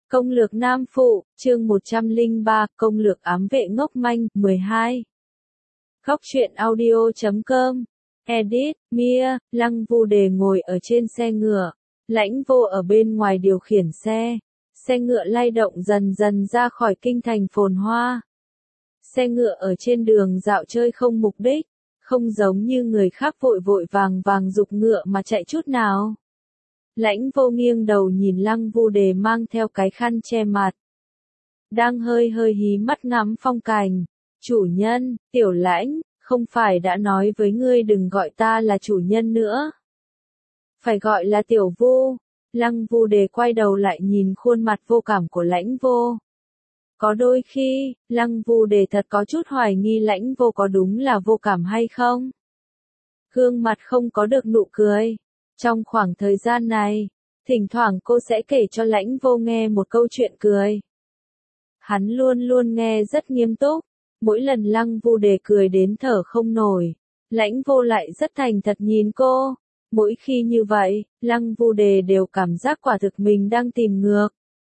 Công lược Nam Phụ, chương 103, Công lược ám vệ ngốc manh, 12. Góc truyện audio.com. Edit, Mia, Lăng Vu Đề ngồi ở trên xe ngựa. Lãnh Vô ở bên ngoài điều khiển xe. Xe ngựa lay động dần dần ra khỏi kinh thành phồn hoa. Xe ngựa ở trên đường dạo chơi không mục đích, không giống như người khác vội vội vàng vàng giục ngựa mà chạy chút nào. Lãnh Vô nghiêng đầu nhìn Lăng Vu Đề mang theo cái khăn che mặt. Đang hơi hơi hí mắt ngắm phong cảnh. Chủ nhân, Tiểu Lãnh, không phải đã nói với ngươi đừng gọi ta là chủ nhân nữa. Phải gọi là Tiểu Vu. Lăng Vu Đề quay đầu lại nhìn khuôn mặt vô cảm của Lãnh Vô. Có đôi khi, Lăng Vu Đề thật có chút hoài nghi Lãnh Vô có đúng là vô cảm hay không. Gương mặt không có được nụ cười. Trong khoảng thời gian này, thỉnh thoảng cô sẽ kể cho Lãnh Vô nghe một câu chuyện cười. Hắn luôn luôn nghe rất nghiêm túc, mỗi lần Lăng Vu Đề cười đến thở không nổi, Lãnh Vô lại rất thành thật nhìn cô. Mỗi khi như vậy, Lăng Vu Đề đều cảm giác quả thực mình đang tìm ngược.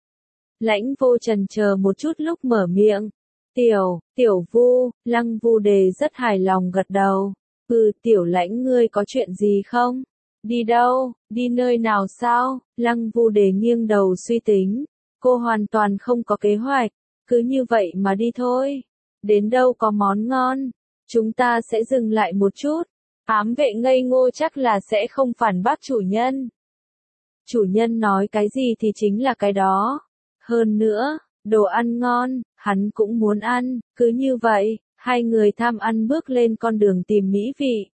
Lãnh Vô chần chờ một chút lúc mở miệng. Tiểu Vu, Lăng Vu Đề rất hài lòng gật đầu. Tiểu Lãnh ngươi có chuyện gì không? Đi đâu, đi nơi nào sao? Lăng Vu Đề nghiêng đầu suy tính. Cô hoàn toàn không có kế hoạch, cứ như vậy mà đi thôi. Đến đâu có món ngon, chúng ta sẽ dừng lại một chút. Ám vệ ngây ngô chắc là sẽ không phản bác chủ nhân. Chủ nhân nói cái gì thì chính là cái đó. Hơn nữa, đồ ăn ngon, hắn cũng muốn ăn, cứ như vậy, hai người tham ăn bước lên con đường tìm mỹ vị.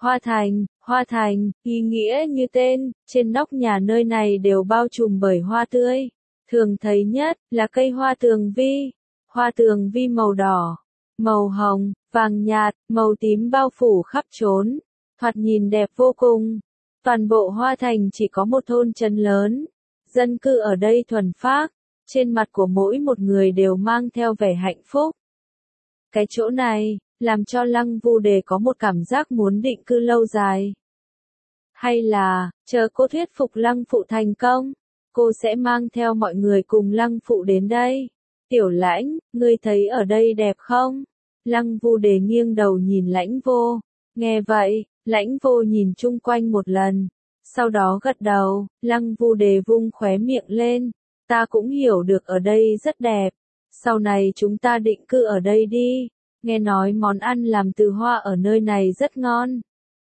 Hoa Thành, ý nghĩa như tên, trên nóc nhà nơi này đều bao trùm bởi hoa tươi. Thường thấy nhất là cây hoa tường vi. Hoa tường vi màu đỏ, màu hồng, vàng nhạt, màu tím bao phủ khắp trốn. Thoạt nhìn đẹp vô cùng. Toàn bộ Hoa Thành chỉ có một thôn trấn lớn. Dân cư ở đây thuần phác. Trên mặt của mỗi một người đều mang theo vẻ hạnh phúc. Cái chỗ này, làm cho Lăng Vu Đề có một cảm giác muốn định cư lâu dài. Hay là, chờ cô thuyết phục Lăng Phụ thành công, cô sẽ mang theo mọi người cùng Lăng Phụ đến đây. Tiểu Lãnh, ngươi thấy ở đây đẹp không? Lăng Vu Đề nghiêng đầu nhìn Lãnh Vô. Nghe vậy, Lãnh Vô nhìn chung quanh một lần. Sau đó gật đầu, Lăng Vu Đề vung khóe miệng lên. Ta cũng hiểu được ở đây rất đẹp. Sau này chúng ta định cư ở đây đi. Nghe nói món ăn làm từ hoa ở nơi này rất ngon.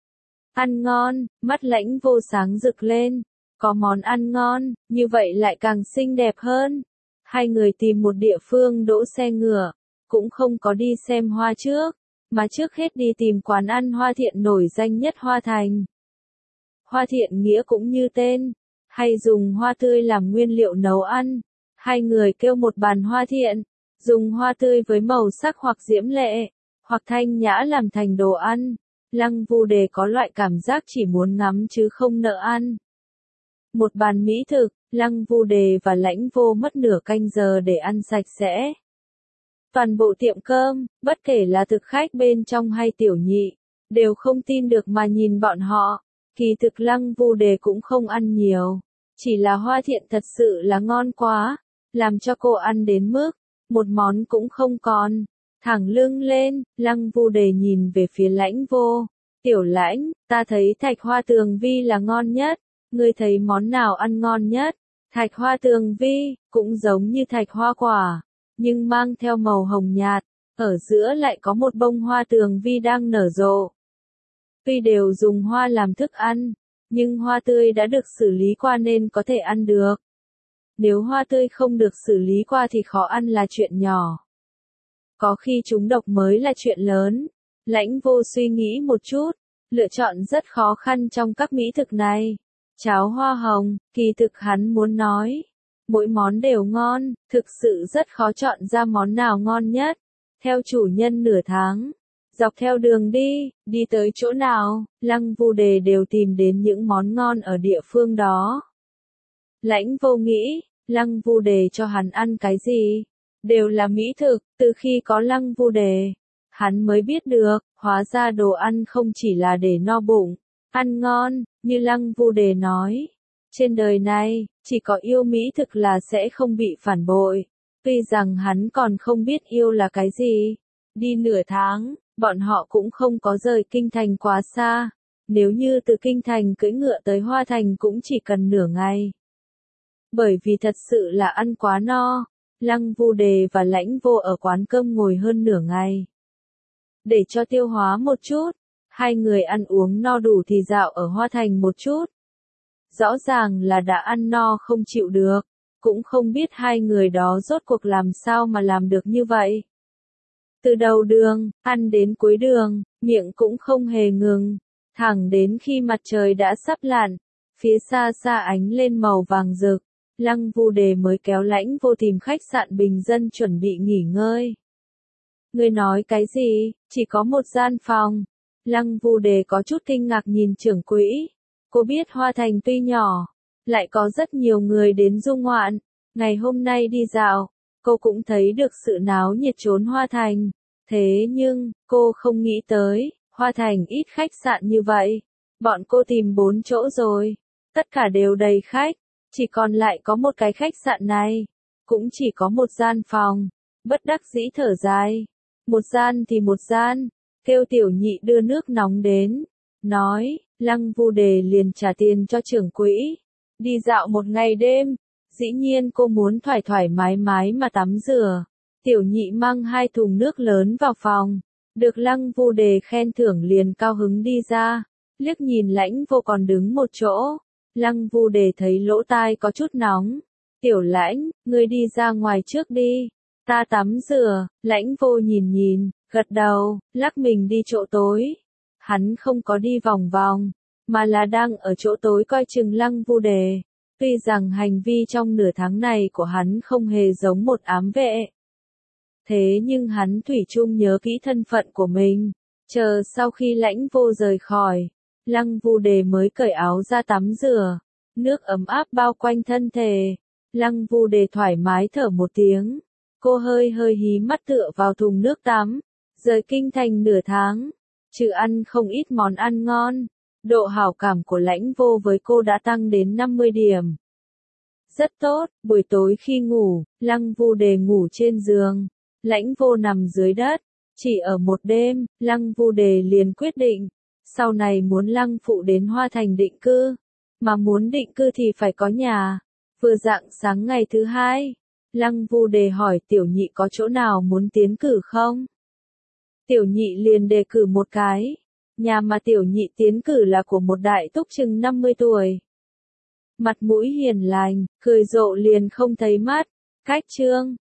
Ăn ngon, mắt Lãnh Vô sáng rực lên. Có món ăn ngon, như vậy lại càng xinh đẹp hơn. Hai người tìm một địa phương đỗ xe ngựa. Cũng không có đi xem hoa trước, mà trước hết đi tìm quán ăn Hoa Thiện nổi danh nhất Hoa Thành. Hoa Thiện nghĩa cũng như tên, hay dùng hoa tươi làm nguyên liệu nấu ăn. Hai người kêu một bàn Hoa Thiện, dùng hoa tươi với màu sắc hoặc diễm lệ, hoặc thanh nhã làm thành đồ ăn. Lăng Vu Đề có loại cảm giác chỉ muốn ngắm chứ không nỡ ăn. Một bàn mỹ thực, Lăng Vu Đề và Lãnh Vô mất nửa canh giờ để ăn sạch sẽ. Toàn bộ tiệm cơm, bất kể là thực khách bên trong hay tiểu nhị, đều không tin được mà nhìn bọn họ. Kỳ thực Lăng Vu Đề cũng không ăn nhiều, chỉ là Hoa Thiện thật sự là ngon quá, làm cho cô ăn đến mức một món cũng không còn. Thẳng lưng lên, Lăng Vu Đề nhìn về phía Lãnh Vô. Tiểu Lãnh, ta thấy thạch hoa tường vi là ngon nhất, ngươi thấy món nào ăn ngon nhất? Thạch hoa tường vi, cũng giống như thạch hoa quả, nhưng mang theo màu hồng nhạt, ở giữa lại có một bông hoa tường vi đang nở rộ. Tuy đều dùng hoa làm thức ăn, nhưng hoa tươi đã được xử lý qua nên có thể ăn được. Nếu hoa tươi không được xử lý qua thì khó ăn là chuyện nhỏ. Có khi chúng độc mới là chuyện lớn. Lãnh Vô suy nghĩ một chút, lựa chọn rất khó khăn trong các mỹ thực này. Cháo hoa hồng, kỳ thực hắn muốn nói. Mỗi món đều ngon, thực sự rất khó chọn ra món nào ngon nhất. Theo chủ nhân nửa tháng, dọc theo đường đi tới chỗ nào, Lăng Vu Đề đều tìm đến những món ngon ở địa phương đó. Lãnh Vô nghĩ, Lăng Vu Đề cho hắn ăn cái gì? Đều là mỹ thực, từ khi có Lăng Vu Đề, hắn mới biết được, hóa ra đồ ăn không chỉ là để no bụng, ăn ngon, như Lăng Vu Đề nói. Trên đời này, chỉ có yêu mỹ thực là sẽ không bị phản bội. Tuy rằng hắn còn không biết yêu là cái gì. Đi nửa tháng, bọn họ cũng không có rời kinh thành quá xa. Nếu như từ kinh thành cưỡi ngựa tới Hoa Thành cũng chỉ cần nửa ngày. Bởi vì thật sự là ăn quá no, Lăng Vu Đề và Lãnh Vô ở quán cơm ngồi hơn nửa ngày. Để cho tiêu hóa một chút, hai người ăn uống no đủ thì dạo ở Hoa Thành một chút. Rõ ràng là đã ăn no không chịu được, cũng không biết hai người đó rốt cuộc làm sao mà làm được như vậy. Từ đầu đường, ăn đến cuối đường, miệng cũng không hề ngừng, thẳng đến khi mặt trời đã sắp lặn, phía xa xa ánh lên màu vàng rực, Lăng Vu Đề mới kéo Lãnh Vô tìm khách sạn bình dân chuẩn bị nghỉ ngơi. Ngươi nói cái gì, chỉ có một gian phòng. Lăng Vu Đề có chút kinh ngạc nhìn trưởng quỹ. Cô biết Hoa Thành tuy nhỏ, lại có rất nhiều người đến du ngoạn. Ngày hôm nay đi dạo, cô cũng thấy được sự náo nhiệt chốn Hoa Thành. Thế nhưng, cô không nghĩ tới, Hoa Thành ít khách sạn như vậy. Bọn cô tìm 4 chỗ rồi, tất cả đều đầy khách, chỉ còn lại có một cái khách sạn này, cũng chỉ có một gian phòng. Bất đắc dĩ thở dài, một gian thì một gian, kêu tiểu nhị đưa nước nóng đến, nói, Lăng Vu Đề liền trả tiền cho trưởng quỹ. Đi dạo một ngày đêm, dĩ nhiên cô muốn thoải thoải mái mái mà tắm rửa. Tiểu nhị mang 2 thùng nước lớn vào phòng, được Lăng Vu Đề khen thưởng liền cao hứng đi ra, liếc nhìn Lãnh Vô còn đứng một chỗ. Lăng Vu Đề thấy lỗ tai có chút nóng. Tiểu Lãnh, ngươi đi ra ngoài trước đi, ta tắm rửa. Lãnh Vô nhìn, gật đầu, lắc mình đi chỗ tối. Hắn không có đi vòng vòng, mà là đang ở chỗ tối coi chừng Lăng Vu Đề. Tuy rằng hành vi trong nửa tháng này của hắn không hề giống một ám vệ. Thế nhưng hắn thủy chung nhớ kỹ thân phận của mình. Chờ sau khi Lãnh Vô rời khỏi, Lăng Vu Đề mới cởi áo ra tắm rửa. Nước ấm áp bao quanh thân thể. Lăng Vu Đề thoải mái thở một tiếng. Cô hơi hí mắt tựa vào thùng nước tắm. Rời kinh thành nửa tháng, trừ ăn không ít món ăn ngon. Độ hảo cảm của Lãnh Vô với cô đã tăng đến 50 điểm. Rất tốt, buổi tối khi ngủ, Lăng Vu Đề ngủ trên giường. Lãnh Vô nằm dưới đất. Chỉ ở một đêm, Lăng Vu Đề liền quyết định. Sau này muốn Lăng Phụ đến Hoa Thành định cư. Mà muốn định cư thì phải có nhà. Vừa rạng sáng ngày thứ 2, Lăng Vu Đề hỏi tiểu nhị có chỗ nào muốn tiến cử không? Tiểu nhị liền đề cử một cái. Nhà mà tiểu nhị tiến cử là của một đại túc chừng 50 tuổi. Mặt mũi hiền lành, cười rộ liền không thấy mắt. Cách trương,